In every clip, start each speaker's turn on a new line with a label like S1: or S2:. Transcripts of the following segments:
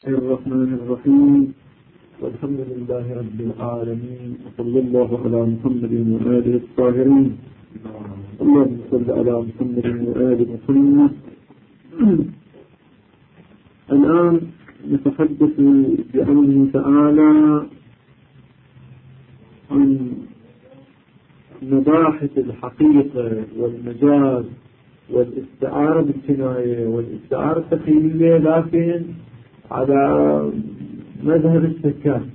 S1: الرحمن الرحيم، والحمد لله رب العالمين، وصلى الله على محمد وآله الطاهرين. اللهم صل على محمد وآل محمد. الآن نتحدث بأمره تعالى عن مباحث الحقيقة والمجاز والاستعارة بالكناية والاستعارة التخيلية، لكن على مذهب السكات،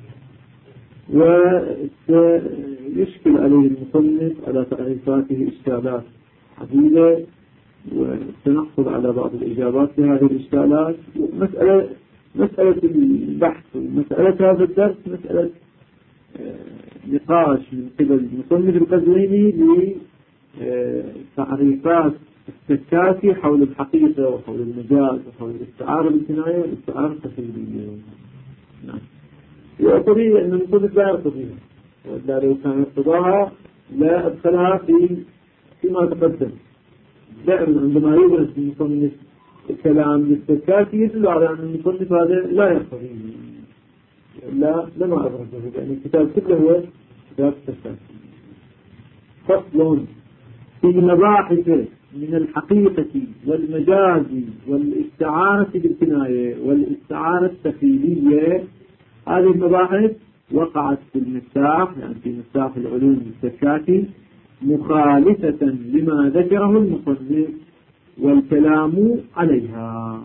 S1: وسيشكل عليه المصنف على تعريفاته إشكالات عديدة، وسنحصل على بعض الإجابات لهذه الإشكالات. مسألة البحث ومسألة هذا الدرس مسألة نقاش من قبل المصنف القزويني لتعريفات السكاتي حول الحقيقة وحول المجاز وحول الاستعارة بالكناية والاستعارة التخيلية. نعم، يقتضي أن المصنف لا يقتضيها، وإلا لو كان يقتضاها لا أدخلها فيما تقدم. دائما عندما يدرس المصنف كلام للسكاتي يدل على أن المصنف هذا لا يقتضيه، لما أدرسه، لأن الكتاب كله هو كتاب السكاتي. فصل في مباحث من الحقيقة والمجاز والاستعارة بالكناية والاستعارة التخيلية. هذه المباحث وقعت في المفتاح، يعني في مفتاح العلوم السكاتي، مخالفة لما ذكره المصنف والكلام عليها.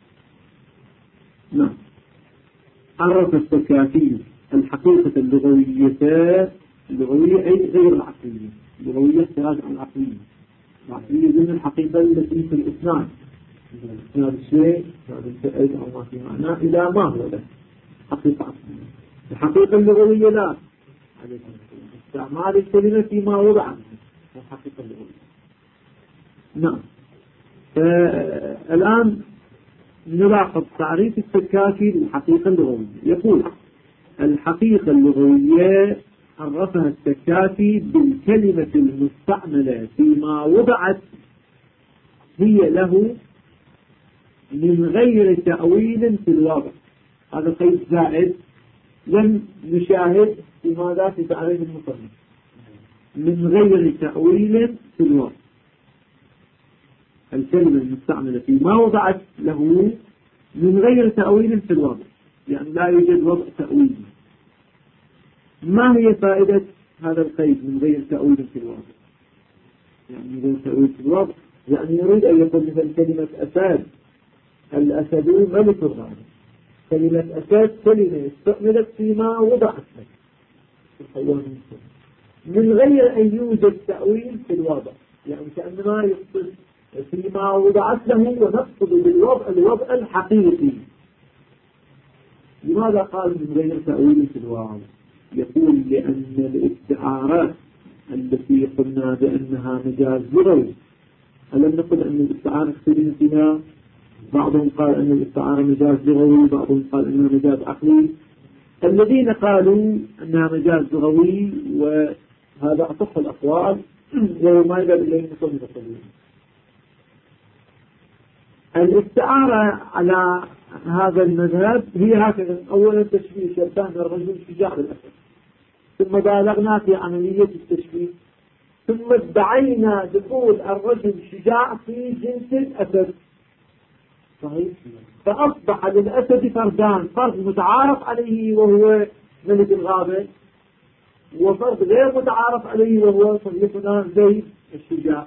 S1: نعم، عرف السكاتي الحقيقة اللغوية أي غير العقلية. اللغوية احتراز عن العقلية. العقلية ضمن الحقيقة التي في الإسناد، إسناد الشيء هذا الفعل أو ما في معناه إلى ما هو له حقيقة عقلية. الحقيقة اللغوية لا، استعمال الكلمة فيما وضع عنه الحقيقة اللغوية. نعم، الآن نلاحظ تعريف السكاكي للحقيقة اللغوية. يقول: الحقيقة اللغوية عرفها السكاكي بالكلمة المستعملة فيما وضعت هي له من غير تأويل في الوضع. هذا قيد زائد لم نشاهد في ماذا في تعريف المصنف، من غير تأويل في الوضع. الكلمة المستعملة فيما وضعت له من غير تأويل في الوضع، يعني لا يوجد وضع تأويل. ما هي فائدة هذا القيد من غير تأويل في الوضع؟ يعني من غير تأويل في الوضع يعني يريد أن يقول مثل كلمة أسد، الأسد ملك الغابة. كلمة أسد كلمة استعملت فيما وضعت له في الحيوان من غير أن يوجد تأويل في الوضع، يعني كأنما يقصد فيما وضعت له ونقصد بالوضع الوضع الحقيقي. لماذا قال من غير تأويل في الوضع؟ يقول لأن الاستعارات التي قلنا بأنها مجاز لغوي، ألم نقل أن الاستعارة اختلف فيها؟ بعضهم قال أن الاستعارة مجاز لغوي، بعضهم قال أنها مجاز عقلي. الذين قالوا أنها مجاز لغوي، وهذا أصح الأقوال وهو ما يقال إليه مصنف القديم. الاستعارة على هذا المذهب هي هكذا: أولا تشبيه شبهنا الرجل شجاع بالأسد، ثم بالغنا في عملية التشبيه، ثم ادعينا دخول الرجل شجاع في جنس الأسد. صحيح؟ فأصبح للأسد فردان: فرد متعارف عليه وهو ملك الغابة، وفرد غير متعارف عليه وهو صديقنا زيد الشجاع.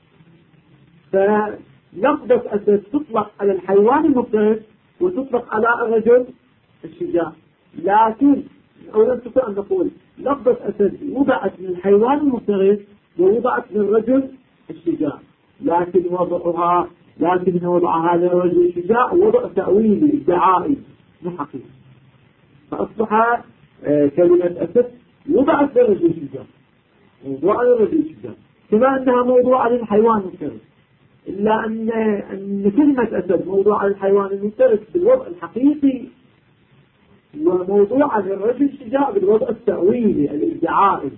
S1: فلفظة أسد تطلق على الحيوان المفترس وتطلق على الرجل الشجاع، لكن أولا نستطيع أن نقول لفظة أسد وضعت للحيوان المفترس ووضعت للرجل الشجاع، لكن وضع هذا الرجل الشجاع وضع تأويلي ادعائي مو حقيقي، فأصبح كلمة أسد وضعت للرجل الشجاع، موضوع للرجل الشجاع، كما أنها موضوع للحيوان المفترس، إلا أن كلمة أسد موضوع للحيوان المفترس بالوضع الحقيقي، وموضوع للرجل الشجاع بالوضع التأويلي الادعائي.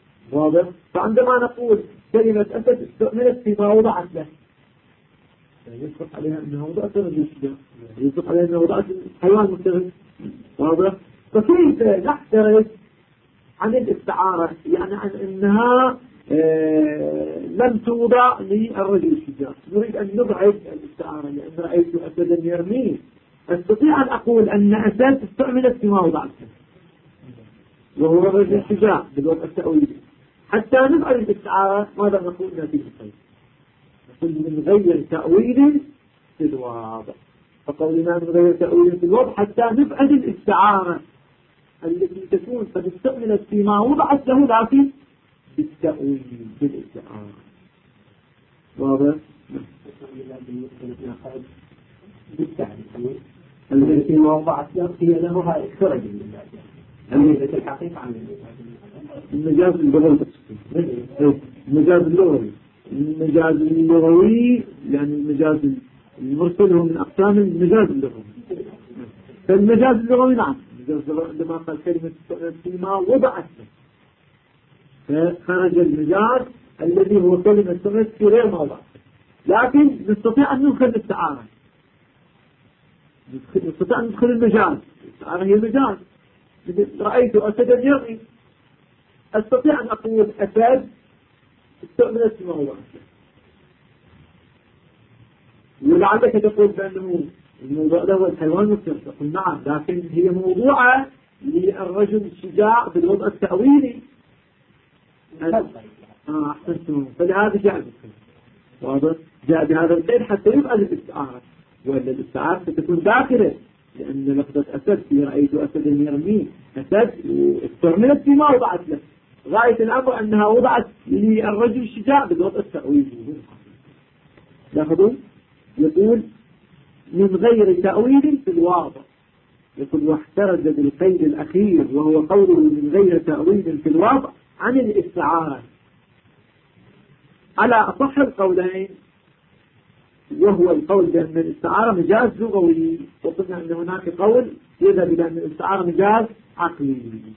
S1: واضح؟ فعندما نقول كلمة أسد استعملت فيما وضعت له، يطلق عليها أنها وضعت رجل الشجاع، يطلق عليها أنها وضعت حيوان مفترس. واضح؟ فكيف نحترز عن الاستعارة، يعني عن أنها لم توضع للرجل الشجاع، نريد أن نبعد الاستعارة لأن رأيت أسدا يرميه، أستطيع أن أقول أن أسد استعملت فيما وضعته وهو الرجل الشجاع بالوضع التأويلي. حتى نبعد الاستعارة ماذا نقول نتيجة الخير؟ نقول من غير تأويل في الوضع، فقولنا من غير تأويل في الوضع حتى نبعد الاستعارة التي تكون قد استعملت فيما وضعت له لكن بالتأويل بالاستعارة. واضح؟
S2: بالتعريف التي وضعت له هي له هاي خرج من الحقيقة عن
S1: المجاز اللغوي. المجاز اللغوي، المجاز اللغوي يعني المجاز المرسل هو من أقسام المجاز اللغوي. فالمجاز اللغوي نعم، المجاز اللغوي عندما قال كلمة فيما وضعت فخرج المجاز الذي هو كلمة سمت في غير موضع، لكن نستطيع أن ندخل الاستعارة، نستطيع أن ندخل المجاز. الاستعارة هي مجاز. رأيت أسدا يرمي، أستطيع أن أقول أسد استعملت في موضع، ولعلك تقول بأنه الموضوع ده هو الحيوان المفترس، أقول نعم، لكن هي موضوعة للرجل الشجاع بالوضع التأويلي. أحسنتم، فلهذا جاء بالخير. واضح؟ جاء بهذا الخير حتى يبقى الاستعارة، وإلا الاستعارة ستكون داخلة، لأن لفظة أسد في رأيت أسدا يرميه أسد استعملت فيما وضعت له، غاية الأمر أنها وضعت للرجل الشجاع بالوضع التأويلي. لاحظوا يقول من غير تأويل في الواضع، يقول واحترز بالقيد الأخير وهو قوله من غير تأويل في الواضع عن الاستعارة على أصح القولين، وهو القول بأن الاستعارة مجاز لغوي، وقلنا أن هناك قول يذهب إلى أن الاستعارة مجاز عقلي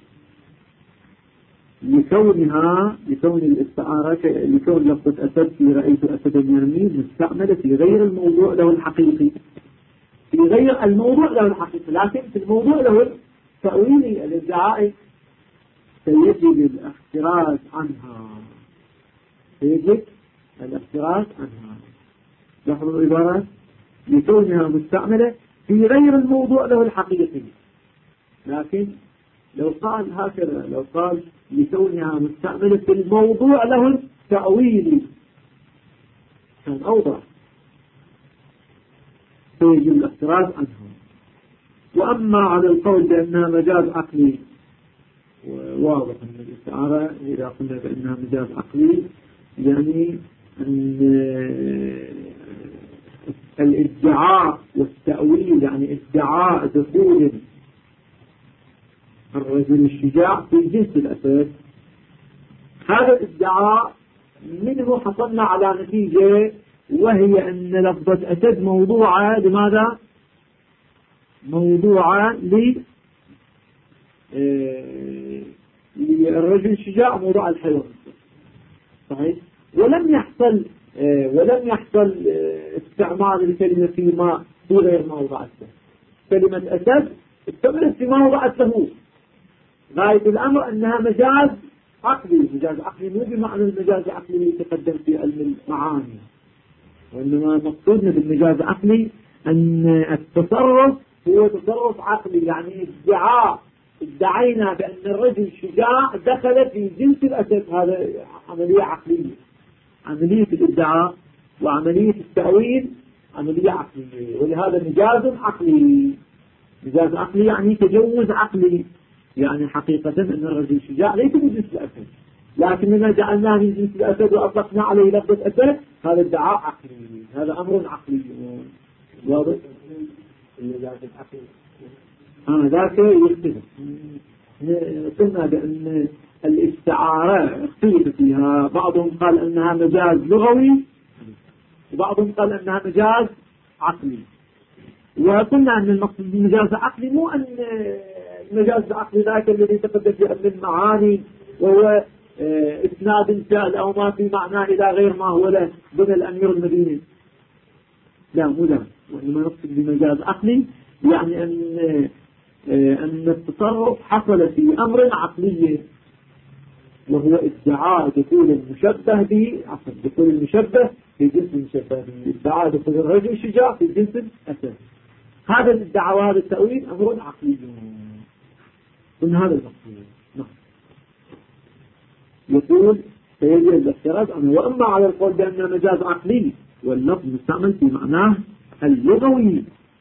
S1: لكون الاستعارة لكون لفظة أسد في رأيت أسدا يرميه مستعملة في غير الموضوع له الحقيقي، في غير الموضوع له الحقيقي، لكن في الموضوع له التأويلي الادعائي سيجب الاحتراز عنها، سيجب الاحتراز عنها. لاحظوا العبارة لكونها مستعملة في غير الموضوع له الحقيقي، لكن لو قال هكذا، لو قال لكونها مستعملة في الموضوع له التأويلي كان أوضح، سيجب الاحتراز عنها. وأما على القول بأنها مجاز عقلي، واضح أن الاستعارة إذا قلنا بأنها مجاز عقلي يعني أن الادعاء والتأويل، يعني ادعاء دخول الرجل الشجاع في جنس الأسد، هذا الادعاء منه حصلنا على نتيجة، وهي أن لفظة أسد موضوعة لماذا؟ موضوعة للرجل الشجاع، موضوع الحيوان. صحيح؟ ولم يحصل استعمال الكلمة في غير ما وضعت له. كلمة أسد استعملت في ما وضعت له، غاية الأمر أنها مجاز عقلي. مجاز عقلي مو بمعنى المجاز العقلي اللي يتقدم في علم المعاني، وإنما مقصودنا بالمجاز العقلي أن التصرف هو تصرف عقلي، يعني ادعينا بأن الرجل الشجاع دخل في جنس الأسد، هذا عملية عقلية. عملية الادعاء وعملية التأويل عملية عقلية، ولهذا مجاز عقلي. مجاز عقلي يعني تجوز عقلي، يعني حقيقة أن الرجل الشجاع ليس من جنس الأسد، لكننا جعلناه من جنس الأسد وأطلقنا عليه لفظة أسد، هذا ادعاء عقلي، هذا أمر عقلي. واضح؟
S2: المجاز العقلي
S1: ذاك يختلف. قلنا بأن الاستعارة اختلف فيها، بعضهم قال أنها مجاز لغوي وبعضهم قال أنها مجاز عقلي. وقلنا أن المقصود بالمجاز العقلي مو أن المجاز العقلي ذاك الذي تقدم في علم المعاني وهو إسناد الفعل أو ما في معناه إلى غير ما هو له ضمن الأمير المديني، لا مو لا، وإنما نقصد بمجاز عقلي يعني أن التصرف حصل في أمر عقلي، وهو ادعاء دخول المشبه به، دخول المشبه في جنس المشبه به، ادعاء دخول الرجل الشجاع في جنس الأسد. هذا الادعاء وهذا التأويل أمر عقلي من هذا المقصود. يقول سيجب الاحتراز أنه وأما على القول بأن مجاز عقلي واللفظ مستعمل في معناه اللغوي،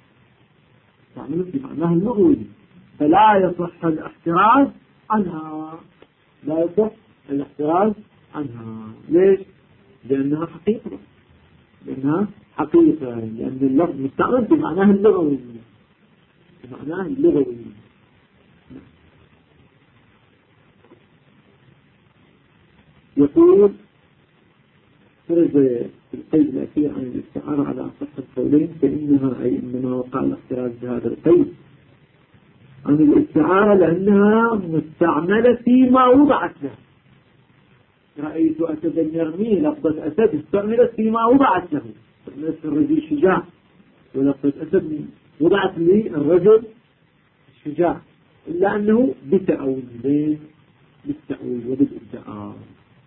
S1: فلا يصح الاحتراز عنها. لا يصح الاحتراز عنها. ليش؟ لأنها حقيقة، لأن اللفظ مستعمل في معناه اللغوي، يقول خرج القيد الأخير عن الاستعارة على أصح القولين، فإنها أي إنما وقع الاحتراز بهذا القيد عن الاستعارة لأنها مستعملة فيما وضعت له. رأيت أسدا يرمي، لفظة أسد استعملت فيما وضعت له، استعملت في الرجل الشجاع، ولفظة أسد وضعت للرجل الشجاع، إلا أنه بالتأويل وبالادعاء.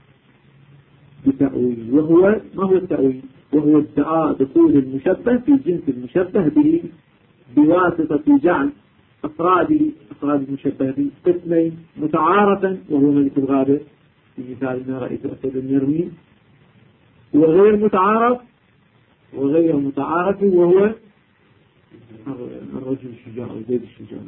S1: بتأويل، وهو ما هو التأويل؟ وهو ادعاء دخول المشبه في جنس المشبه به بواسطة جعل أفراد المشبه به قسمين، متعارفا وهو ملك الغابة في مثال ما رأيت أسدا يرمي، وغير متعارف وهو الرجل الشجاع وزيد الشجاع.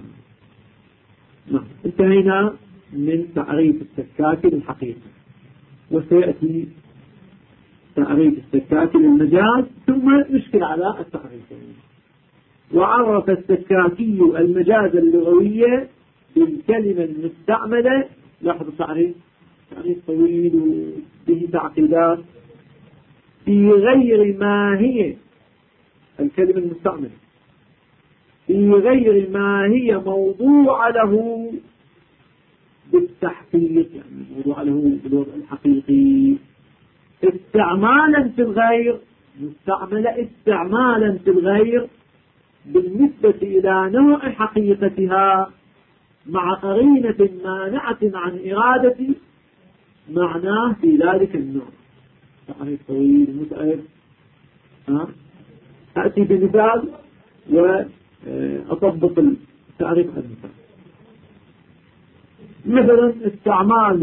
S1: انتهينا من تعريف السكاكي للحقيقة، وسيأتي تعريف السكاكي للمجاز، ثم نشكل على التعريفين. وعرف السكاكي المجاز اللغوي بالكلمة المستعملة، لاحظ تعريف طويل وبه تعقيدات، في غير ما هي الكلمة المستعملة، في غير ما هي موضوع له بالتحقيق، يعني موضوع له بالوضع الحقيقي، استعمالا في الغير، مستعملة استعمالا في الغير بالنسبة إلى نوع حقيقتها، مع قرينة مانعة عن إرادة معناه في ذلك النوع. تعريف طويل متعب، أأتي بمثال وأطبق التعريف على المثال. مثلا استعمال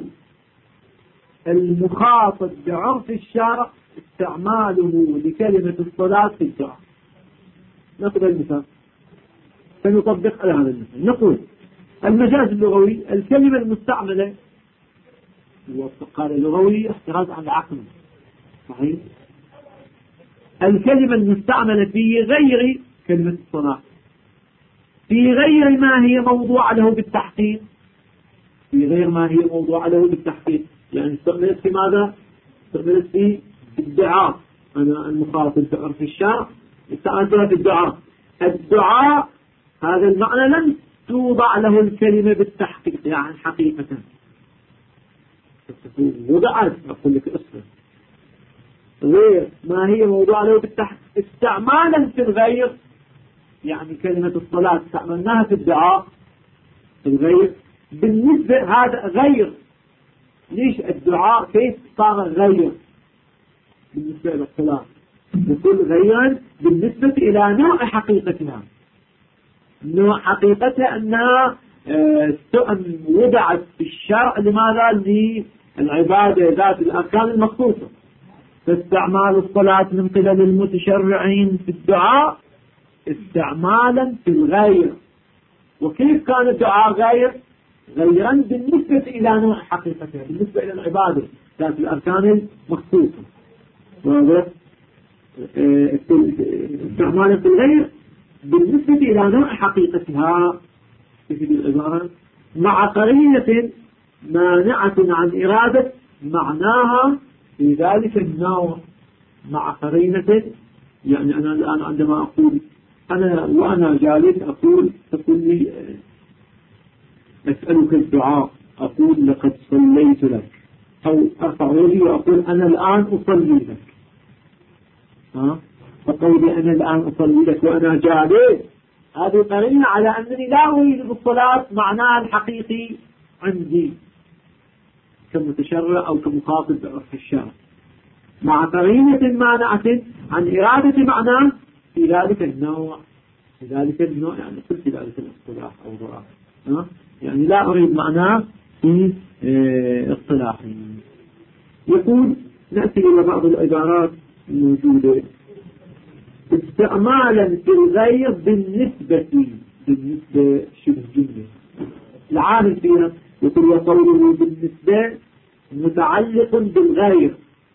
S1: المخاطب بعرف الشارع، استعماله لكلمة الصلاة في الدعاء. نأخذ المثال سنطبق على هذا المثال. نقول المجاز اللغوي الكلمة المستعملة، قال اللغوي احتراز عن العقل، صحيح؟ الكلمة المستعملة في غير كلمة الصلاة، في غير ما هي موضوع له بالتحقيق، يعني استعملت في ماذا؟ استعملت في الدعاء. أنا المخاطب بعرف الشارع استعملتها في الدعاء. الدعاء هذا المعنى لم توضع له الكلمة بالتحقيق، يعني حقيقة وضعت، أقول لك أصلا غير ما هي موضوع له بالتحقيق استعمالا في الغير، يعني كلمة الصلاة استعملناها في الدعاء في الغير. بالنسبة هذا غير، ليش الدعاء كيف صار غير بالنسبة للصلاة؟ يقول غيرا بالنسبة إلى نوع حقيقتها. نوع حقيقتها أنها وضعت في الشرع لماذا؟ للعبادة ذات الأركان المخصوصة. فاستعمال الصلاة من قبل المتشرعين في الدعاء استعمالا في الغير. وكيف كان الدعاء غيرا بالنسبة إلى نوع حقيقتها، بالنسبة إلى العبادة ذات الأركان المخصوصة. استعمالا في الغير بالنسبة إلى نوع حقيقتها في العبارة، مع قرينة مانعة عن إرادة معناها في ذلك النوع. مع قرينة، يعني أنا الآن عندما أقول وأنا جالس تقول لي أسألك الدعاء، أقول لقد صليت لك، أو أرفع يدي وأقول أنا الآن أصلي لك. فقولي أنا الآن أصلي لك وأنا جالس هذه قرينة على أنني لا أريد بالصلاة معناها الحقيقي عندي كمتشرع أو كمخاطب بعرف الشرع، مع قرينة مانعة عن إرادة معناه في ذلك النوع يعني قلت في ذلك الاصطلاح أو ضرار يعني لا أريد معناه في اصطلاحي. يقول نأتي إلى بعض العبارات الموجودة استعمالا في الغير بالنسبة شبه جملة العامل فيها يقول وقوله بالنسبة متعلق بالغير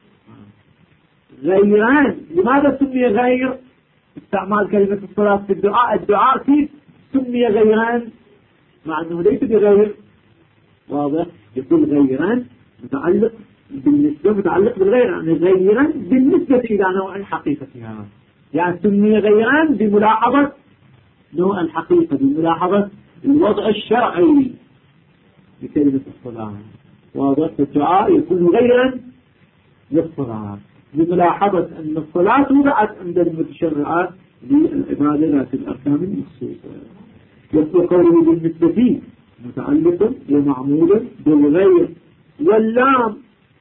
S1: غيران. لماذا سمي غير؟ استعمال كلمة الصلاة في الدعاء كيف سمي غيران مع أنه ليس بغير واضح؟ يقول غيران متعلق بالنسبة متعلق بالغير يعني غيران بالنسبة إلى نوع حقيقتها، يعني سمي غيران بملاحظة نوع الحقيقة بملاحظة الوضع الشرعي بكلمة الصلاة واضح؟ الدعاء يكون غيرا للصلاة بملاحظة أن الصلاة وضعت عند المتشرعات للعبادة ذات الأركان المخصوصة. يقول قوله بالنسبة متعلق ومعمول بالغير واللام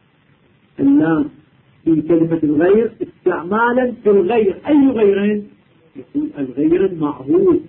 S1: في كلمة الغير استعمالا في الغير. أي غيرين؟ يقول الغير المعهود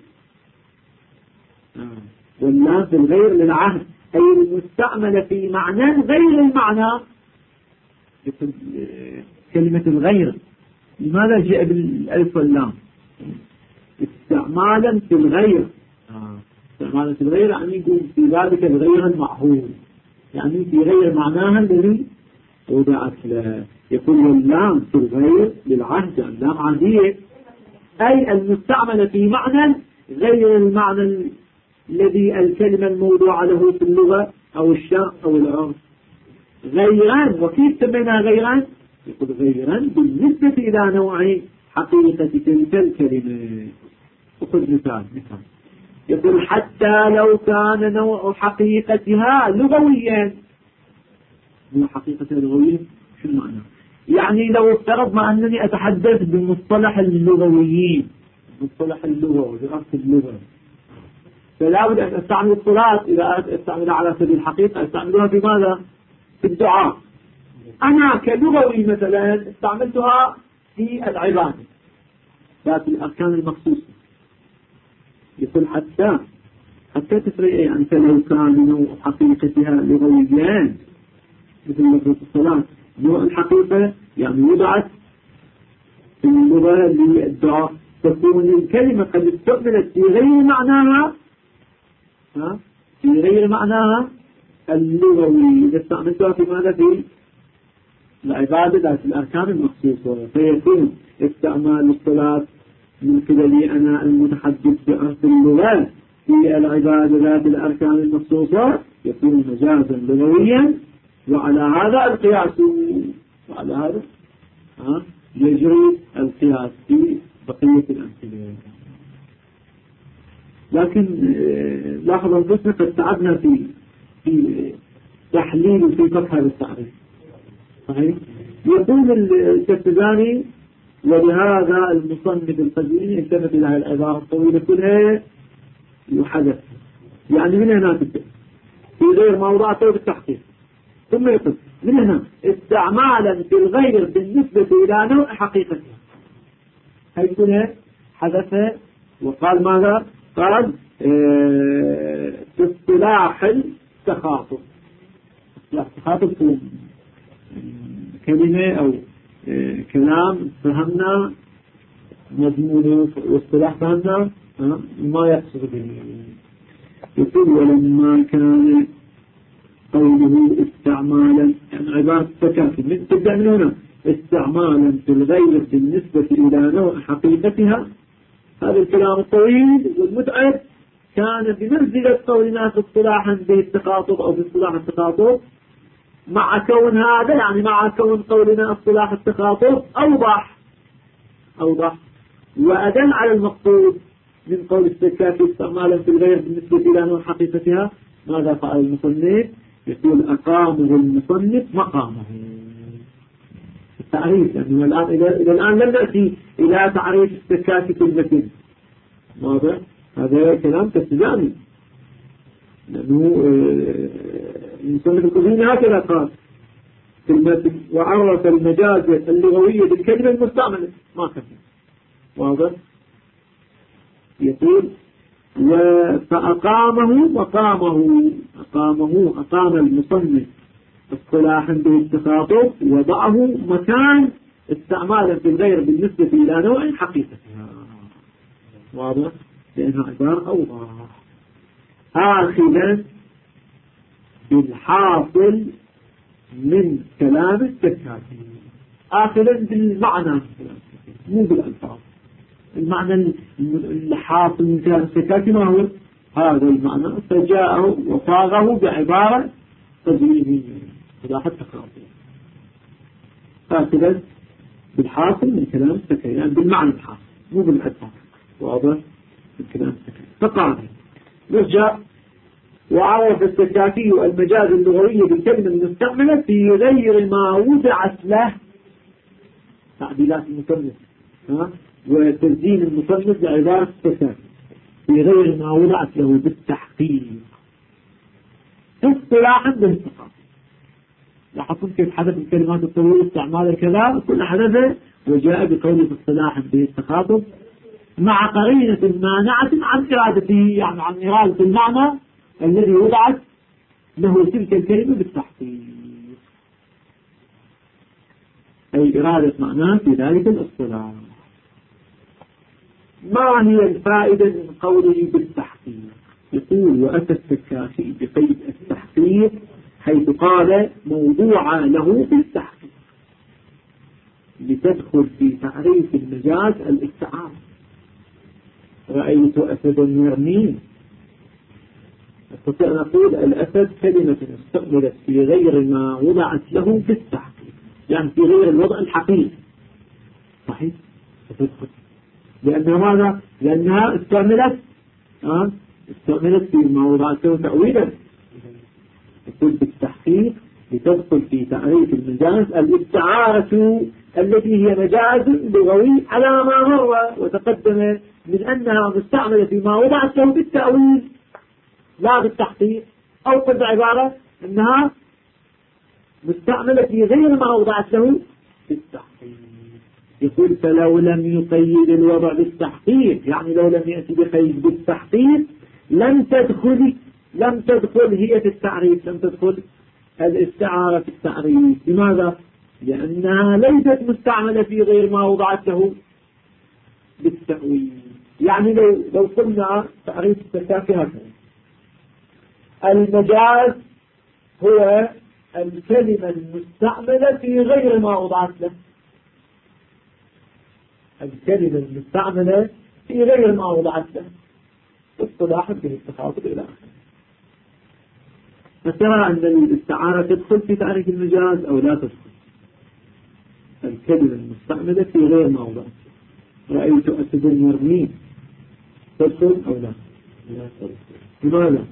S1: واللام في الغير للعهد أي المستعملة في معنى غير المعنى. يقول كلمة الغير لماذا جاء بالألف واللام؟ استعمالا في الغير استعمالا في الغير يعني يقول في ذلك الغير المعهود يعني في غير معناها الذي وضعت له. يقول واللام في الغير للعهد اللام عهدية أي المستعملة في معنى غير المعنى الذي الكلمة الموضوعة له في اللغة أو الشرع أو العرف. غيران وكيف سمينا غيران؟ يقول غيران بالنسبة إلى نوع حقيقة تلك الكلمة. أخذ مثال يقول حتى لو كان نوع حقيقتها لغويا. نوع حقيقتها لغويا شو المعنى؟ يعني لو افترضنا أنني أتحدث بمصطلح اللغويين مصطلح اللغة ودراسة اللغة فلا بد أن أستعمل الصلاة إذا أستعملها على سبيل الحقيقة أستعملها في ماذا؟ في الدعاء. أنا كلغوي مثلا استعملتها في العبادة ذات الأركان المخصوصة. يقول حتى تفرق يعني فلو كان نوع حقيقتها لغويان مثل لفظة الصلاة نوع الحقيقة يعني وضعت في اللغة للدعاء تكون الكلمة قد استعملت في غير معناها في غير معناها اللغوي إذا استعملتها في ماذا؟ في العبادة ذات الأركان المخصوصة فيكون استعمال الصلاة من قبلي أنا المتحدث بعرف اللغة في العبادة ذات الأركان المخصوصة يكون مجازا لغويا وعلى هذا القياس وعلى هذا يجري القياس في بقية الأمثلة. لكن لاحظ أنفسنا قد تعبنا في تحليل وفي فتح هذا التعريف صحيح. يقول الكتباني ولهذا المصنف القديم انتبه إلى العبارة الطويلة كلها يحدث يعني من هنا تبدأ في غير موضوعته بالتحقيق ثم يقول من هنا استعمالا في الغير بالنسبة إلى نوع حقيقتها. هاي كلها حدث وقال ماذا؟ قال في اصطلاح التخاطب. التخاطب كلمة أو كلام فهمنا مضمونه واصطلاح فهمنا ما يقصد به. يقول ولما كان قوله استعمالا يعني عبارة تكافل من تبدأ من هنا استعمالا في الغير بالنسبة إلى نوع حقيقتها. هذا الكلام الطويل والمتعب كان بمنزلة قولنا في اصطلاحا به التخاطب أو في اصطلاح التخاطب مع كون هذا يعني مع كون قولنا اصطلاح التخاطب أوضح وأدل على المقصود من قول التكافي استعمالا في الغير بالنسبة إلى نوع حقيقتها. ماذا فعل المصنف؟ يقول أقامه المصنف مقامه تعريف، لأنه الآن إلى الآن لم نأتي إلى تعريف السكاكي في المتن. واضح؟ هذا كلام تسجاني، لأنه المصنف القديم هكذا قال في المتن: وعرف المجاز اللغوية بالكلمة المستعملة، ما كفى. واضح؟ يقول: أقام المصنف اصطلاحا بالتخاطب، وضعه مكان استعمالا في الغير بالنسبة إلى نوع حقيقتها. واضح؟ لأنه عبارة أوضح. آخذا بالحاصل من كلام السكاكي، آخذا بالمعنى مو بالألفاظ. المعنى الحاصل من كلام السكاكي ما هو؟ هذا المعنى، فجاءه وصاغه بعبارة تجريبية، إذا حتى خاطئ. آخذا بالحاصل من كلام السكاكي، يعني بالمعنى الحاصل مو بالألفاظ. واضح؟ بالكلام السكاكي. فقال: نرجع: وعرف السكاكي المجاز اللغوي بالكلمة المستعملة في غير ما وضعت له، تعديلات المصنف وتزيين المصنف لعبارة السكاكي، في غير ما وضعت له بالتحقيق اصطلاحا بالتقاطع. لاحظتم كيف حدث الكلمات الطويلة استعمال كذا، كل حدث وجاء بقوله اصطلاحا بالتخاطب مع قرينة مانعة عن إرادته، يعني عن إرادة المعنى الذي وضعت له تلك الكلمة بالتحقيق، أي إرادة معناه في ذلك الاصطلاح. ما هي الفائدة من قوله بالتحقيق؟ يقول: وأتى السكاكي بقيد التحقيق حيث قال: موضوع له بالتحقيق، لتدخل في تعريف المجاز الاستعارة. رأيت أسدا يرمين، أستطيع أن أقول الأسد كلمة استعملت في غير ما وضعت له بالتحقيق، يعني في غير الوضع الحقيقي. صحيح؟ فتدخل، لأنها ماذا؟ لأنها استعملت في ما وضعت له تأويلا. تقول بالتحقيق لتدخل في تعريف المجاز الاستعارة التي هي مجاز لغوي على ما مر وتقدم من أنها مستعملة فيما وضعت له بالتأويل لا بالتحقيق، أو قد عبارة أنها مستعملة في غير ما وضعت له بالتحقيق. يقول: فلو لم يقيد الوضع بالتحقيق، يعني لو لم يأتي بقيد بالتحقيق لم تدخل هي في التعريف، لم تدخل الاستعارة في التعريف. لماذا؟ لأنها ليست مستعملة في غير ما وضعت له بالتأويل. يعني لو قلنا تعريف السكاكي هكذا: المجاز هو الكلمة المستعملة في غير ما وضعت له، الكلمة المستعملة في غير ما وضعت له اصطلاحا به التخاطب إلى آخره. فترى أن الاستعارة تدخل في تعريف المجاز أو لا تدخل؟ الكلمة المستعملة في غير ما وضعت له. رأيت أسدا يرمين، تدخل أو لا؟ لماذا؟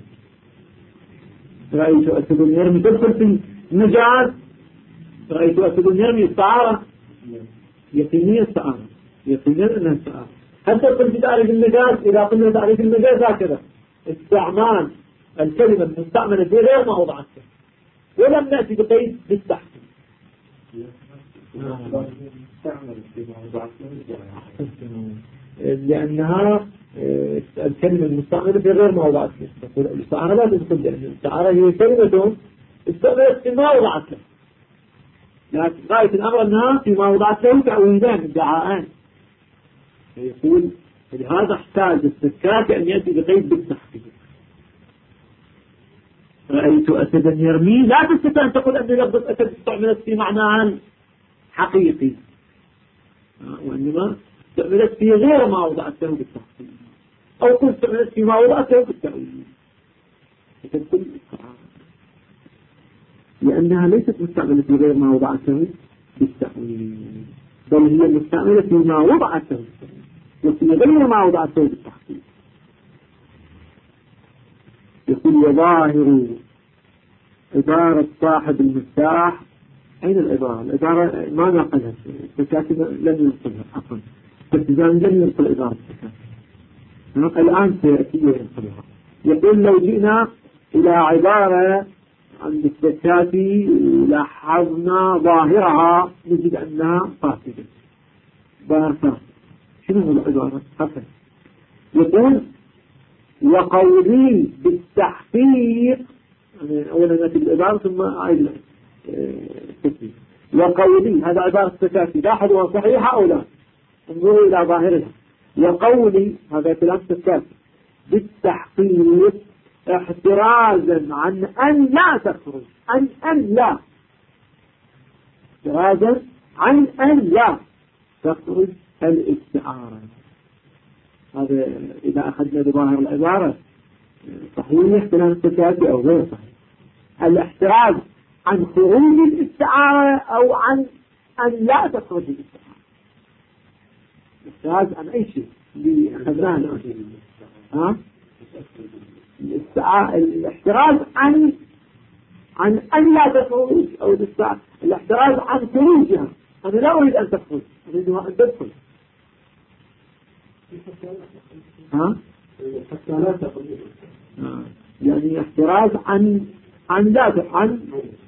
S1: رأيت أسدا يرمي تدخل في المجاز. رأيت أسدا يرمي استعارة يقينية، استعارة يقينية أنها استعارة. هل تدخل في تعريف المجاز؟ إذا قلنا تعريف المجاز هكذا: استعمال الكلمة المستعملة في غير ما وضعت له، ولم نأتي بقيد بالتحقيق. لأنها الكلمة المستعملة في غير ما وضعت له. الاستعارة لا تدخل، لأن الاستعارة هي كلمة استعملت في ما وضعت له، لكن غاية الأمر أنها في ما وضعت له تأويلان ادعاءان. فيقول: لهذا احتاج السكاكي أن يأتي بقيد بالتحقيق. رأيت أسدا يرمي، لا تستطيع أن تقول أن لفظة أسد استعملت في معنى حقيقي، وإنما استعملت في غير ما وضعت له بالتحقيق، أو كنت استعملت في ما وضعت له بالتأويل، فتدخل لأنها ليست مستعملة في غير ما وضعت له بالتأويل، بل هي مستعملة في ما وضعت له وفي غير ما وضعت له بالتحقيق. يقول: وظاهر عبارة صاحب المفتاح أين العبارة؟ العبارة ما نقلها السكاكي لم ينقلها عفوا التزام لم ينقل عبارة السكاكي الآن سيأتي وينقلها. يقول لو جئنا إلى عبارة عند السكاكي لاحظنا ظاهرها نجد أنها فاسدة ظاهر فاسد. شنو هو العبارة؟ حسن يقول وقولي بالتحقيق يعني أولا نأتي بالعبارة ثم أعيد التكليف. وقولي هذا عبارة السكاكي لاحظوا صحيحة أو لا انظروا إلى ظاهرها. وقولي هذا كلام السكاكي بالتحقيق احترازا عن أن لا تخرج أن لا احترازا عن أن لا تخرج الاستعارة. هذا إذا أخذنا بظاهر العبارة صحيح كلام السكاكي أو غير صحيح. الاحتراز عن خروج الاستعارة أو عن أن لا تخرج الاستعارة. الاحتراز عن أي شيء اللي أخذناه الاحتراز عن أن لا تخرج أو الاستعارة. الاحتراز عن خروجها أنا لا أريد أن تخرج أريدها أن تدخل
S2: حتى لا تخرج
S1: يعني احتراز عن لا تخرج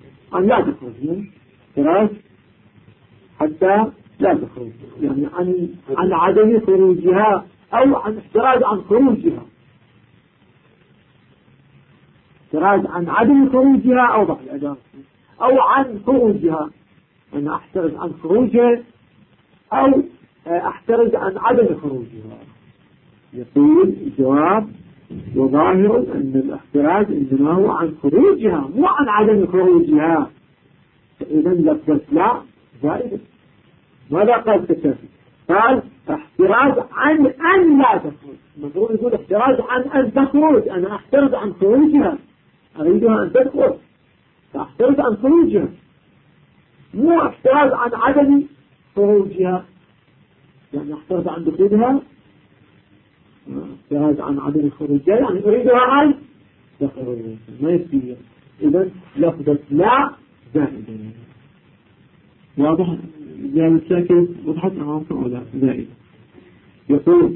S1: احتراز حتى لا تخرج يعني عن عدم خروجها أو عن احتراز عن خروجها. احتراز عن عدم خروجها أو ضع الأداة أو عن خروجها أنا أحترز عن خروجها أو أحترز عن عدم خروجها. يقول الجواب وظاهر أن الاحتراز إنما هو عن خروجها مو عن عدم خروجها. فإذا لفظة لا زائدة. ماذا قال السكاكي؟ قال احتراز عن أن لا تخرج. المفروض يقول احتراز عن أن تخرج أنا أحترز عن خروجها أريدها أن تدخل فأحترز عن خروجها مو احتراز عن عدم خروجها يعني احترز عن دخولها احتراز عن عدم خروجها يعني أريدها أن تخرج ما يصير. إذا لفظة لا زائدة. واضح جاء الساكن وضحت أمامكم ولا زائدة. يقول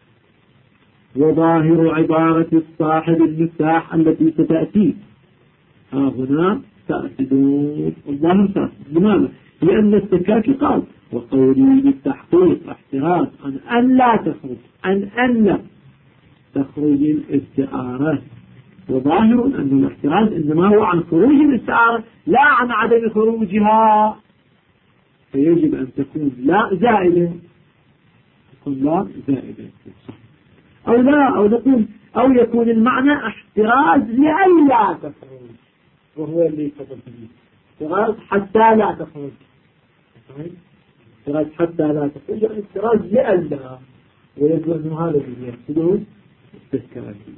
S1: وظاهر عبارة الصاحب المفتاح التي ستأتي هنا تأتي الظاهر تأتي. لماذا؟ لأن السكاكي قال وقولي بالتحقيق احتراز عن أن لا تخرج أن لا تخرج الاستعارة. وظاهر أن الاحتراز إنما هو عن خروج الاستعارة لا عن عدم خروجها. فيجب أن تكون لا زائدة تكون لا زائدة أو لا أو نقول أو يكون المعنى احتراز لأن لا تخرج وهو اللي يفضل فيه احتراز حتى لا تخرج. احتراز حتى لا تخرج يعني احتراز لأن لا ويجب أن هذا الذي يقصده السكاكي.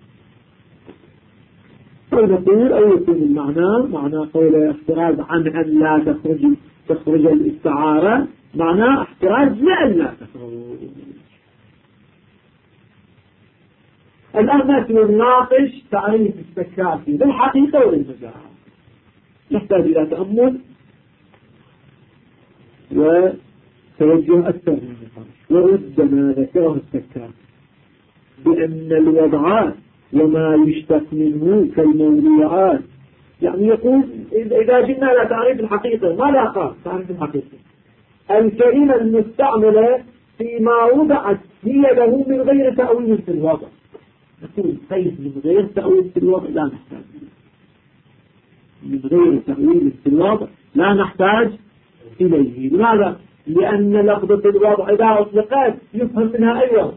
S1: أو نقول أو يكون المعنى معنى قول احتراز عن أن لا تخرج الاستعارة معناه احتراز لأن لا تخرج. الآن نأتي ونناقش تعريف السكاكي بالحقيقة والمجاز. نحتاج إلى تأمل وتوجه أكثر من النقاش. وربما ذكره السكاكي بأن الوضعات وما يشتق منه كالموضوعات يعني يقول إذا جئنا إلى تعريف الحقيقة ماذا قال تعريف الحقيقة؟ الكلمة المستعملة فيما وضعت هي له من غير تأويل في الوضع. نقول طيب من غير تأويل في الوضع لا نحتاج من غير تأويل في الوضع لا نحتاج إليه. لماذا؟ لأن لفظة الوضع إذا أطلقت يفهم منها أي وضع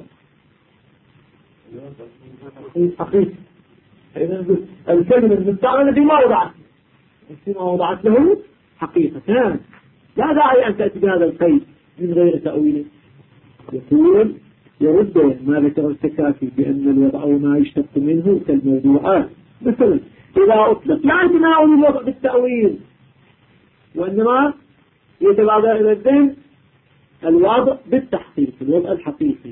S1: حقيقة. الكلمة المستعملة فيما وضعت له حقيقة لا داعي أن تأتي بهذا القيد من غير تأويل. يقول يرد ما ذكر السكاكي بأن الوضع وما يشتق منه كالموضوعات. مثلا إذا أطلق لا يتناول الوضع بالتأويل وإنما يتبادر إلى الذهن الوضع بالتحقيق الوضع الحقيقي.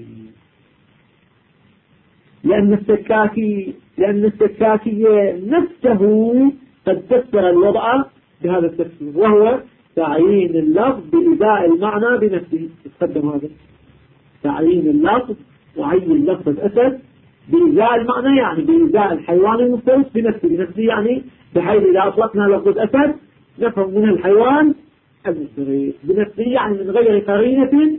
S1: لأن السكاكي نفسه قد فسر الوضع بهذا التفسير، وهو تعيين اللفظ بإزاء المعنى بنفسه. تقدم هذا تعيين اللفظ، وعين لفظ الأسد بإزاء المعنى، يعني بإزاء الحيوان المفترس بنفسه يعني بحيث إذا أطلقنا لفظ الأسد نفهم من الحيوان المفترس بنفسه، يعني من غير قرينة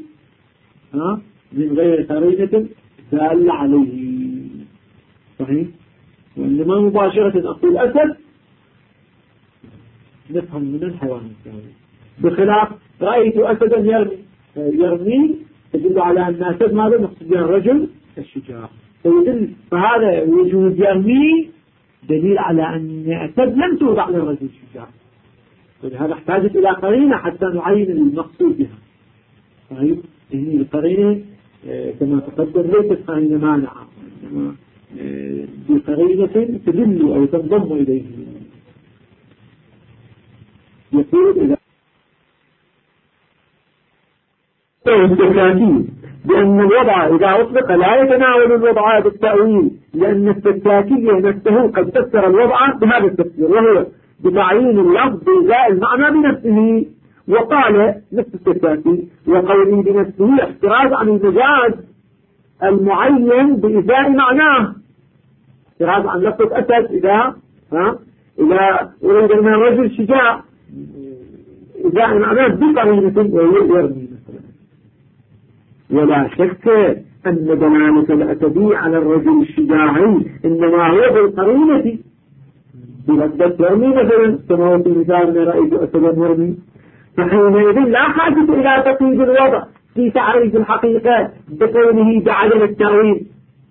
S1: دالة عليه. صحيح؟ وإنما مباشرة أقول أسد نفهم من الحيوان المفترس، بخلاف رأيت أسدا يرمي تدل على أن أسد ماذا نقصد بها الرجل الشجاع، فهذا وجود يرمي دليل على أن أسد لم توضع للرجل الشجاع، ولهذا احتاجت إلى قرينة حتى نعين المقصود بها. طيب هذه القرينة كما تقدم ليست قرينة مانعة، إنما بقرينة تدل أو تنضم إليه. يقول إذا السكاكين بأن الوضع إذا أطلق لا يتناول الوضع بالتأويل، لأن السكاكية نفسه قد فسر الوضع بهذا التفسير، وهو بتعيين اللفظ بإزاء المعنى بنفسه. وقال نفس السكاكي وقوله بنفسه احتراز عن المجاز المعين بإزاء معناه، احتراز عن لفظ أسد إذا أريد من الرجل شجاع إزاء معناه بقرينة يرمي. ولا شك أن دلالة الأسدي على الرجل الشجاعي إنما هو بالقرينة بلدة يرمي مثلا، كما هو في مثال رأيت أسدا يرمي، فحينئذ لا حاجة إلى تقييد الوضع في تعريف الحقيقة بقوله جعل التأويل،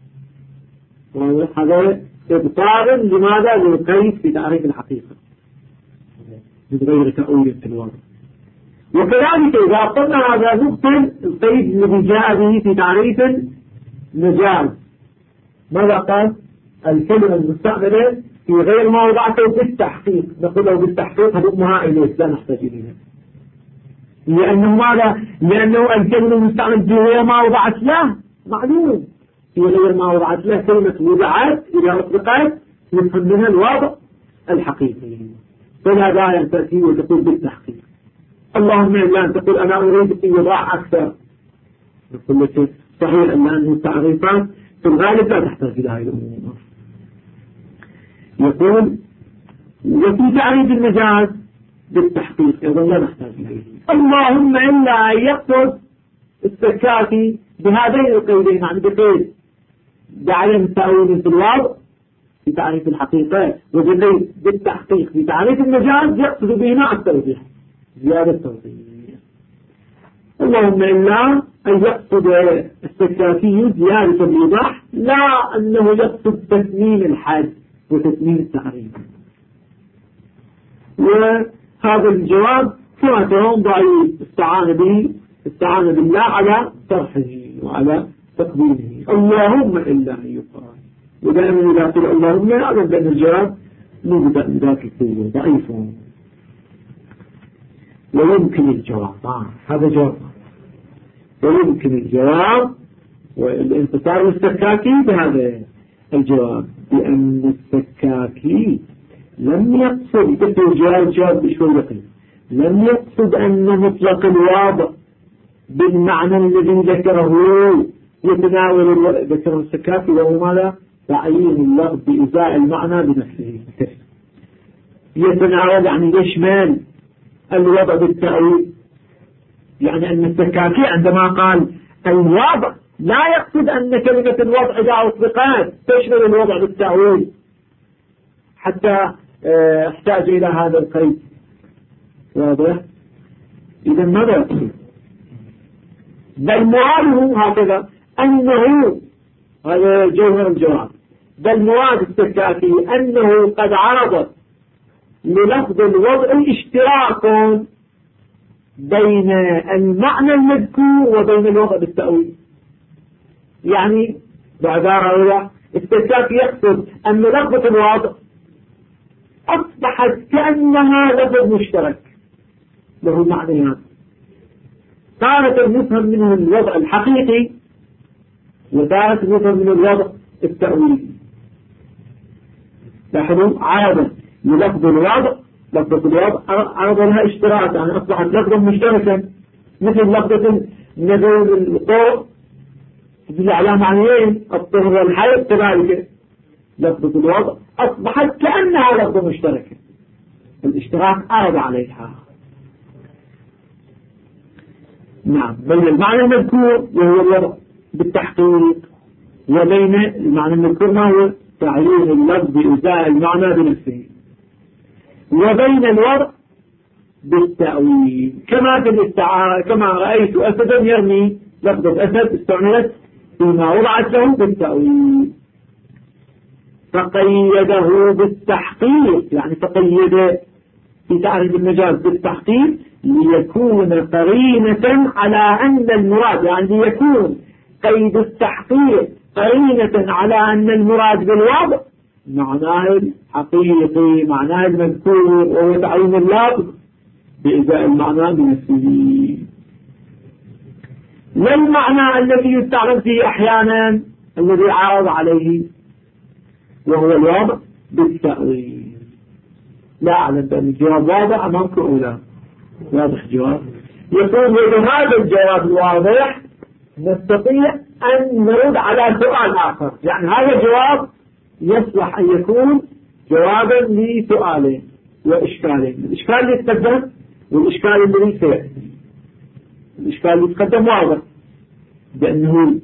S1: وهذا إبطال لماذا؟ للقيد في تعريف الحقيقة من غير تأويل في الوضع. وكذلك إذا قلنا هذا نبطل القيد الذي جاء به في تعريف المجاز. ماذا قال؟ الكلمة المستعملة في غير ما وضعته بالتحقيق، نقول له بالتحقيق هدومها إليه لا نحتاج إليها، لأنه ماذا؟ لأنه الكلمة المستعمل في غير ما وضعت له معلوم، في غير ما وضعت له كلمة وضعت إذا أطلقت نفهم منها الوضع الحقيقي، فلا داعي أن تأتي وتقول بالتحقيق. اللهم إلا أن تقول أنا أريد في وضع أكثر، نقول لك صحيح أن التعريفات في الغالب لا تحتاج إلى هذه الأمور. يقول وفي تعريف المجاز بالتحقيق أيضا لا نحتاج إليه. اللهم إلا أن يقصد السكاكي بهذين القيدين، يعني بقيد بعلم تأويل في الوضع في تعريف الحقيقة، وبالليل بالتحقيق في تعريف المجاز يقصد بهما التوضيح زيادة التوضيح. اللهم إلا أن يقصد السكاكي زيادة الإيضاح، لا أنه يقصد تثمين الحد وتثمين التعريف. وهذا الجواب كما ترون ضعيف، استعان بالله على طرحه وعلى تقديمه. اللهم إلا أن يقال، ودائما إذا قل اللهم أعلم بأن الجواب نبدأ من ذاك الكلمة ضعيف. ويمكن الجواب هذا جواب، ويمكن الجواب والانتصار للسكاكي بهذا الجواب، بأن السكاكي لم يقصد الجواب بشوي دقيق، لم يقصد أن مطلق الوضع بالمعنى الذي ذكره يتناول ذكره السكاكي، وهو ماذا؟ تعيين اللفظ بإزاء المعنى بنفسه، يتناول يعني يشمل الوضع بالتأويل، يعني أن السكاكي عندما قال الوضع لا يقصد أن كلمة الوضع إذا أطلقت تشمل الوضع بالتأويل حتى احتاج إلى هذا القيد. واضح؟ إذا ماذا يقصد؟ بل مراده هكذا أنه، هذا جوهر الجواب، بل مراد السكاكي أنه قد عرض للفظ الوضع اشتراك بين المعنى المذكور وبين الوضع بالتأويل. يعني بعبارة أولى السكاكي يقصد أن لفظة الوضع أصبحت كأنها لفظ مشترك له معنيان، كانت المفهم منه الوضع الحقيقي وكانت المفهم منه الوضع التأويلي. لاحظوا عادة للفظ الوضع لفظة الوضع عرض لها اشتراك، يعني أصبحت لفظة مشتركة، مثل لفظة نزول الطور تدل على معنيين، الطهر والحيض، كذلك لفظة الوضع أصبحت كأنها لفظة مشتركة، الاشتراك عرض عليها. نعم، بين المعنى المذكور وهو الوضع بالتحقيق، وبين المعنى المذكور ما هو تعيين اللفظ بإزاء المعنى بنفسه، وبين الوضع بالتأويل، كما في الاستعارة، كما رأيت أسدا يرمي، لفظة أسد استعملت فيما وضعت له بالتأويل، فقيده بالتحقيق، يعني فقيد في تعريف المجاز بالتحقيق ليكون قرينة على أن المراد، يعني ليكون قيد التحقيق قرينة على أن المراد بالوضع معناه الحقيقي، معناه المذكور، وهو تعيين اللفظ بإزاء المعنى بنفسه، لا المعنى الذي يستعمل فيه أحيانا الذي عارض عليه وهو الوضع بالتأويل. لا أعلم بأن الجواب واضح أمامكم أو لا؟ واضح جواب. يقول وبهذا الجواب الواضح نستطيع أن نرد على سؤال آخر، يعني هذا جواب يصلح أن يكون جوابا لسؤالين وإشكالين، الإشكال اللي يتقدم والإشكال الذي سيأتي. الإشكال اللي يتقدم واضح بأن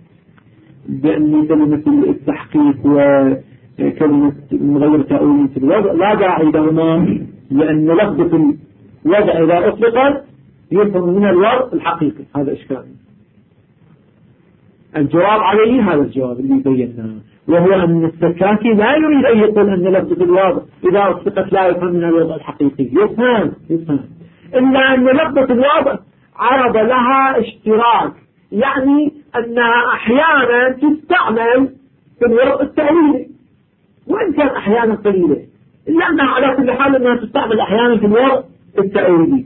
S1: كلمة التحقيق وكلمة مغير تأويل في الوضع لا داعي لهما، لأن لفظة الوضع إذا أطلقت يفهم من الوضع الحقيقي، هذا إشكال. الجواب عليه هذا الجواب اللي بيناه، وهو أن السكاكي لا يريد أن يقول أن لفظة الوضع إذا أطلقت لا يفهم من الوضع الحقيقي، يفهم إلا أن لفظة الوضع عرض لها اشتراك، يعني أنها أحيانا تستعمل في الوضع التأويلي وإن كان أحيانا قليلة، إلا أنها على كل حال أنها تستعمل أحيانا في الوضع التأويلي.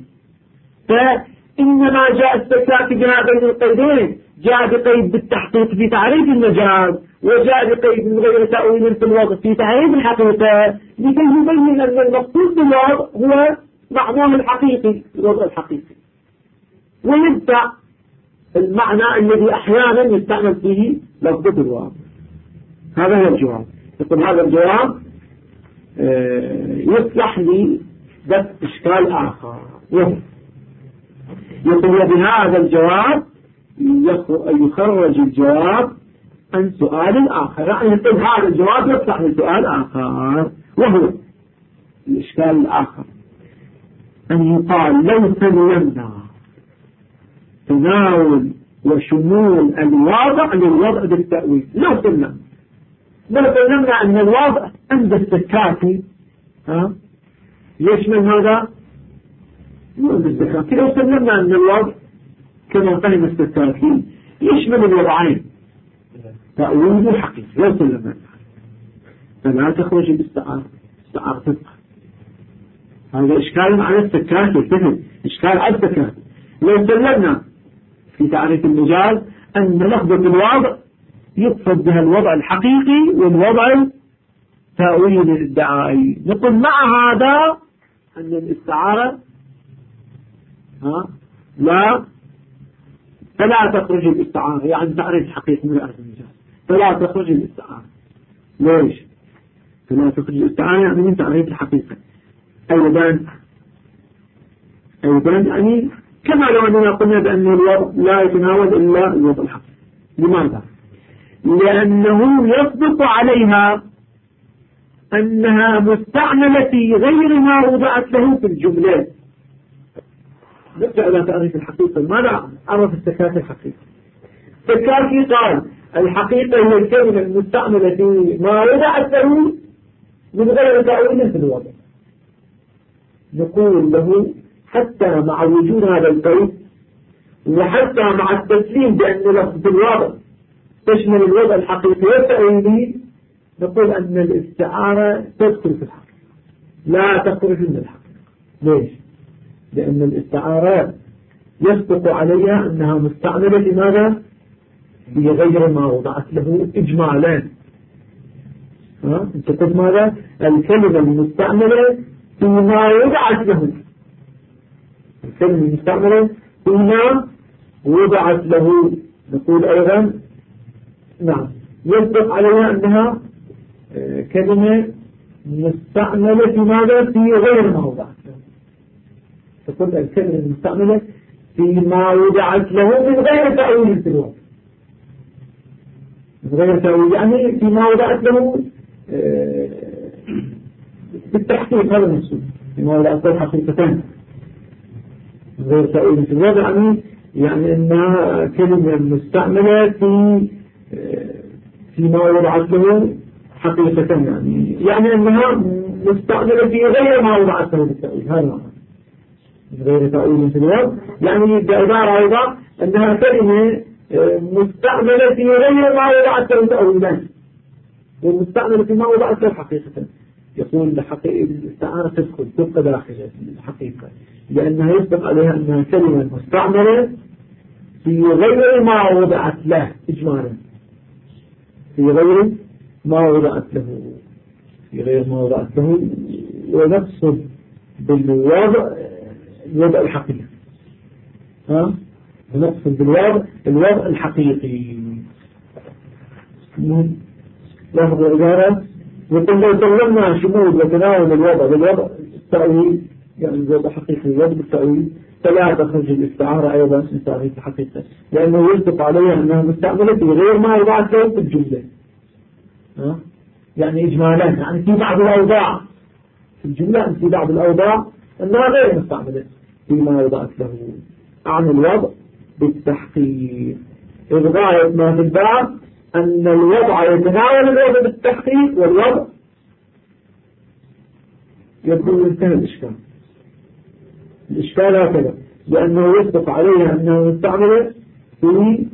S1: فإنما جاء السكاكي جاء بين القيدين، جاء بقيد بالتحقيق في تعريف المجاز، وجاء بقيد من غير تأويل في الوضع في تعريف الحقيقة، لكي يبين أن المقصود بالوضع هو معناه الحقيقي، الوضع الحقيقي، ويبدأ المعنى الذي أحيانا يستعمل فيه لفظة الوضع. هذا هو الجواب. يقول هذا الجواب يصلح لي بس إشكال آخر، يقول بهذا الجواب يخرج الجواب عن سؤال آخر، يعني يقول هذا الجواب يصلح لسؤال آخر، وهو الإشكال الآخر أن يقال لو سلمنا تناول وشمول الوضع للوضع بالتأويل، لو سلمنا أن الوضع عند السكاكي يشمل هذا عند السكاكي، لو سلمنا أن الوضع كما فهم السكاكي يشمل الوضعين تأويل وحقيقي، لو سلمنا فلا تخرج باستعارة تبقى. هذا إشكال على السكاكي، فهم إشكال على السكاكي. لو سلمنا في تعريف المجاز أن لفظة الوضع يقصد بها الوضع الحقيقي والوضع تأويل الادعائي، نقول مع هذا أن الاستعارة فلا تخرج الاستعارة، يعني تعريف حقيقي من تعريف المجاز فلا تخرج الاستعارة. ليش؟ فلا تخرج الاستعارة يعني من تعريف الحقيقة، أيضا يعني كما لو أننا قلنا بأن الوضع لا يتناول إلا الوضع الحقيقي. لماذا؟ لأنه يصدق عليها أنها مستعملة في غير ما وضعت له في الجملة. نرجع إلى تعريف الحقيقة. ماذا عرف السكاكي الحقيقة؟ السكاكي قال الحقيقة هي الكلمة المستعملة في ما وضعت له من غير تأويل في الوضع. نقول له حتى مع وجود هذا القيد وحتى مع التسليم بأن لفظ الوضع تشمل الوضع الحقيقي والتأويلي، نقول أن الاستعارة تدخل في الحقيقة لا تخرج من الحقيقة. ليش؟ لأن الاستعارات يصدق عليها أنها مستعملة لماذا؟ لغير ما وضعت له إجمالا. انت قلت ماذا؟ الكلمة المستعملة فيما وضعت له، الكلمة المستعملة فيما وضعت له. نقول أيضا نعم يصدق عليها أنها كلمة مستعملة في ماذا؟ في غير ما وضعت له. تقول الكلمة المستعملة فيما وضعت له من غير تأويل في الوقت، من غير تأويل يعني فيما وضعت له بالتحقيق. هذا المقصود فيما وضعت له حقيقتان من غير تأويل في الوضع، يعني أنها كلمة مستعملة فيما وضعت له حقيقة، يعني أنها مستعملة في غير ما وضعت له بالتأويل. هذا معنى من غير تأويل في الوضع، يعني بعبارة أيضا أنها كلمة مستعملة في غير ما وضعت له تأويلان، ومستعملة فيما وضعت له حقيقة. يقول الاستعارة تبقى داخل الحقيقة، لأنها يصدق عليها أنها كلمة مستعملة في غير ما وضعت له إجمالا، في غير ما وضعت له، في غير ما وضعت له، ونقصد بالوضع الوضع الحقيقي، ونقصد بالوضع الوضع الحقيقي. لاحظ العبارة، وقل لو سلمنا شمول وتناول الوضع بالوضع التأويل، يعني الوضع حقيقي الوضع بالتأويل، فلا تخرج الاستعارة أيضا من تعريف الحقيقة، لأنه يصدق عليها أنها مستعملة في غير ما وضعت له في الجملة. يعني إجمالا، يعني في بعض الأوضاع في الجملة، في بعض الأوضاع أنها غير مستعملة فيما وضعت له. عن الوضع بالتحقيق، إذ غاية ما في الباب أن الوضع يتناول الوضع بالتحقيق، والوضع يبدو ينتهي الإشكال. الإشكال هكذا، لأنه يصدق عليها أنه مستعملة في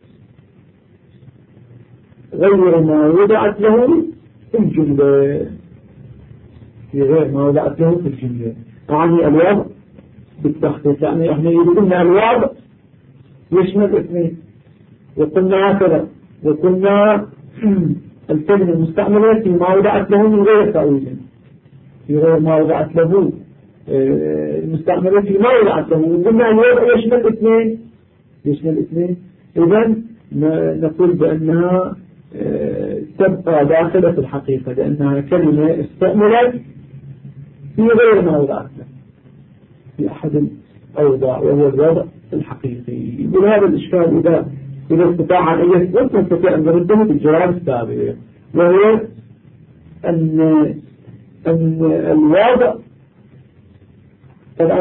S1: غير ما وضعت له في الجملة، في غير ما وضعت له في الجملة. يعني الوضع بالتحقيق، يعني احنا يقولنا الوضع يشمل اثنين، وقلنا هكذا، وقلنا الكلمة المستعملة في ما وضعت له من غير تأويل، في غير ما وضعت له المستعملة في ما وضعت له، وقلنا الوضع يشمل اثنين، يشمل اثنين. إذن نقول بأنها تبقى داخلة في الحقيقة، لأنها كلمة استعملت في غير ما وضعت له في أحد الأوضاع، وهو الوضع الحقيقي. بهذا الإشكال إذا استطاع أن يثبت، نستطيع أن نرده بالجواب السابق، وهو أن الوضع طبعا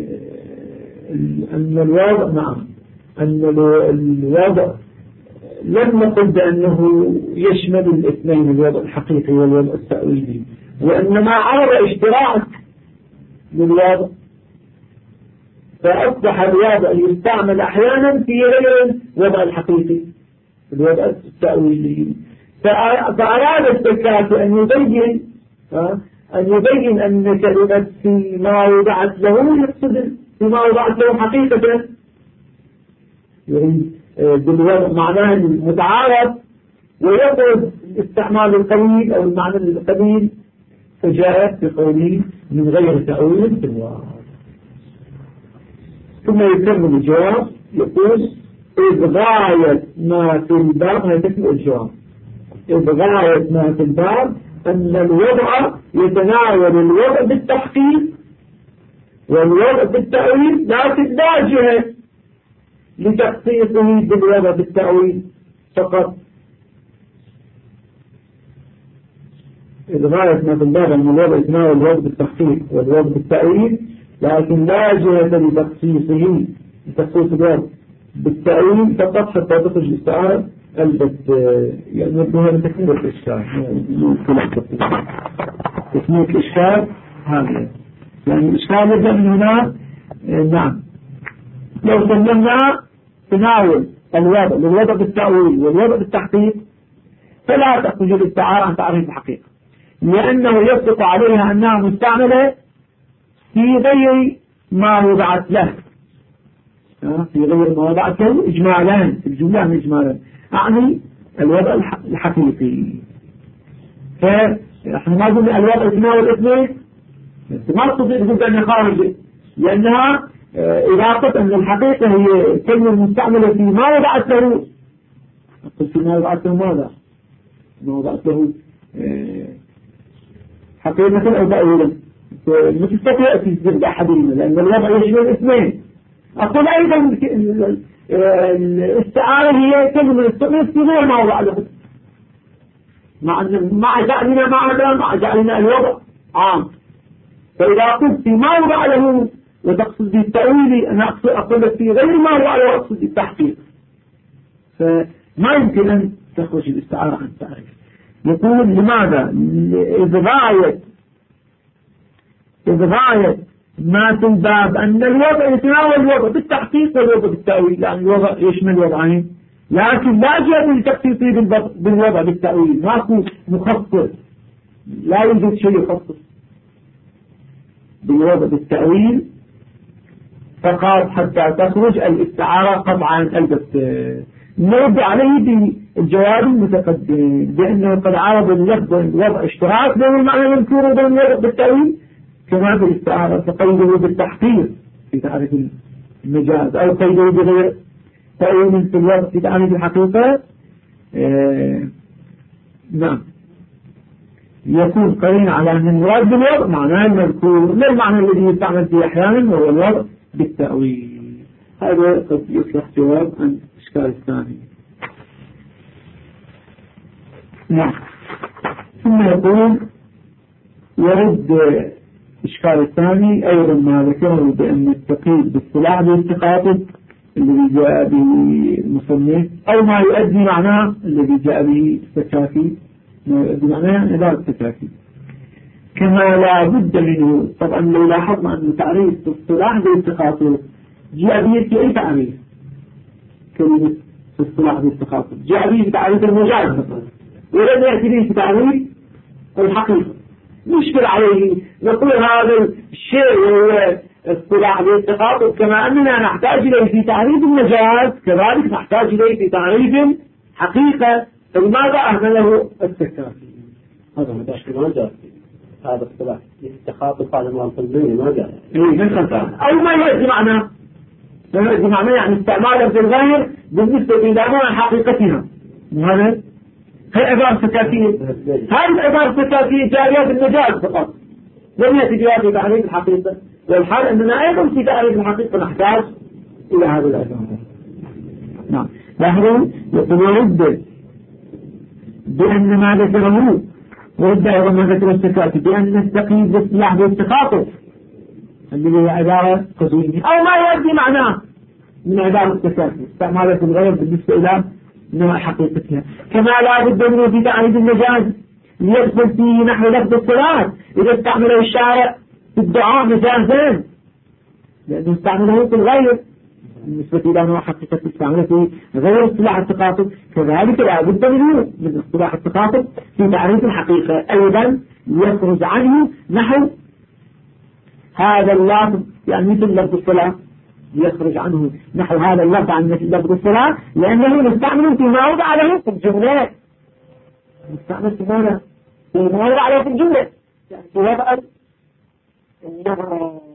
S1: أن الوضع نعم أن الوضع لم نقل بأنه يشمل الاثنين، الوضع الحقيقي والوضع التأويلي، وإنما عرض اشتراك للوضع، فأصبح الوضع يستعمل أحيانا في غير الوضع الحقيقي، الوضع التأويلي. فأراد السكات أن يبين أن كلمة فيما وضعت له يقصد فيما وضعت له حقيقة، يعني بالوضع معناه المتعارض، ويقصد استعمال القليل أو المعنى القليل، فجاءت بقوله من غير تأويل في الوضع. ثم يكمل الجواب يقول إذ غاية ما في الباب، هيتكلم الجواب، إذ غاية ما في الباب أن الوضع يتناول الوضع بالتحقيق والوضع بالتأويل، لكن لا جهة لتخصيصه بالوضع بالتأويل فقط. إذ غاية ما في الباب أن الوضع يتناول الوضع بالتحقيق والوضع بالتأويل، لكن لا جهة لتخصيصه لتخصيص الوضع بالتأويل فقط حتى تخرج الاستعارة البت، يعني يبدو هذا تكميل الإشكال، تكميل الإشكال هذا، يعني الإشكال يبدأ من هنا. نعم لو سلمنا تناول الوضع للوضع بالتأويل والوضع بالتحقيق فلا تخرج الاستعارة عن تعريف الحقيقة، لأنه يصدق عليها أنها مستعملة في غير ما وضعت له، في غير ما وضعت له إجمالا، الجملة إجمالا يعني الوضع الحقيقي. فإحنا ما قلنا الوضع يتناول اثنين، ما تستطيع تقول بأنها خارجة، لأنها إضافة أن الحقيقة هي كلمة مستعملة في ما وضعت له. أقول في ما وضعت له ماذا؟ ما وضعت له حقيقة أو تأويلا، ما تستطيع تجد أحدهما لأن الوضع يشمل اثنين. أقول أيضا الاستعارة هي كلمة استعملت في غير ما وضع له، مع جعلنا مع جعلنا الوضع عام. فإذا قلت في ما وضع له وتقصد بالتأويل أنا أقول لك في غير ما وضع له أقصد بالتحقيق، فما يمكن أن تخرج الاستعارة عن التعريف. يقول لماذا؟ إذ غاية ما في الباب أن الوضع يتناول الوضع بالتحقيق والوضع بالتأويل، لأن الوضع يشمل وضعين، لكن لا جهة للتخصيصي بالوضع بالتأويل، ماكو مخصص، لا يوجد شيء يخصص بالوضع بالتأويل فقط حتى تخرج الاستعارة قطعا. البتة نرد عليه بالجواب المتقدم بأنه قد عرض اللفظ الوضع اشتراك بين المعنى المذكور وبين الوضع بالتأويل كما بالاستعارة، فقيده بالتحقيق في تعريف المجاز أو قيده بغير تأويل في الوضع في تعريف الحقيقة. نعم، يكون قرين على أن المراد بالوضع معناه المذكور لا المعنى الذي يستعمل فيه أحيانا وهو الوضع بالتأويل. هذا قد يصلح جواب عن الإشكال الثاني. نعم، ثم يقول يرد الإشكال الثاني أيضا ما ذكره بأن التقييد باصطلاح باستخاطب الذي جاء به المصنف أو ما يؤدي معناه الذي جاء به التكافي، ما يؤدي معناه عبارة التكافي كما لا بد منه. طبعا لو لاحظنا أن تعريف باصطلاح باستخاطب جاء به في أي تعريف؟ كلمة باصطلاح باستخاطب جاء به في تعريف المجاز ولم يأتي به في تعريف الحقيقة. مشكل عليه نقول هذا الشيء هو اصطلاح باستخاطب كما أننا نحتاج إليه في تعريف المجاز كذلك نحتاج إليه في تعريف حقيقة، فلماذا أهمله التكافي؟
S2: هذا مشكلة ما جاء هذا اصطلاح باستخاطب هذا ما الفلسفي ما جاء
S1: أو ما يؤدي معناه، ما يؤدي معناه يعني استعماله في الغير بالنسبة إلى معنى حقيقتها. وهذا هي عبارة تكافية، هذه العبارة التكافية جارية بالمجاز فقط لم يأتي بها في تعريف الحقيقة، والحال أننا أيضا في تعريف الحقيقة نحتاج إلى هذا الأساس. نعم، لاحظوا يرد بأن ما ذكره ورد أيضا ما ذكر التكافي بأن التقييد باصطلاح باستخاطب الذي هي عبارة قديمة أو ما يؤدي معناه من عبارة التكافي استعمالها في الغير بالنسبة إلى نوع حقيقتها، كما لا بد منه في تعريف المجاز ليدخل فيه نحو لفظ الصلاة إذا استعمله الشارع في الدعاء مجازا لأنه استعمله في الغير بالنسبة إلى نوع حقيقة استعمله في غير اصطلاح التخاطب، كذلك لا بد منه من اصطلاح التخاطب في تعريف الحقيقة أيضا يخرج عنه نحو هذا اللفظ، يعني مثل لفظ الصلاة يخرج عنه نحو هذا اللفظ عن مثل لفظ الصلاة لأنه مستعمل في ما وضع له في الجملة، مستعمل في ما وضع له في الجملة يعني في وضع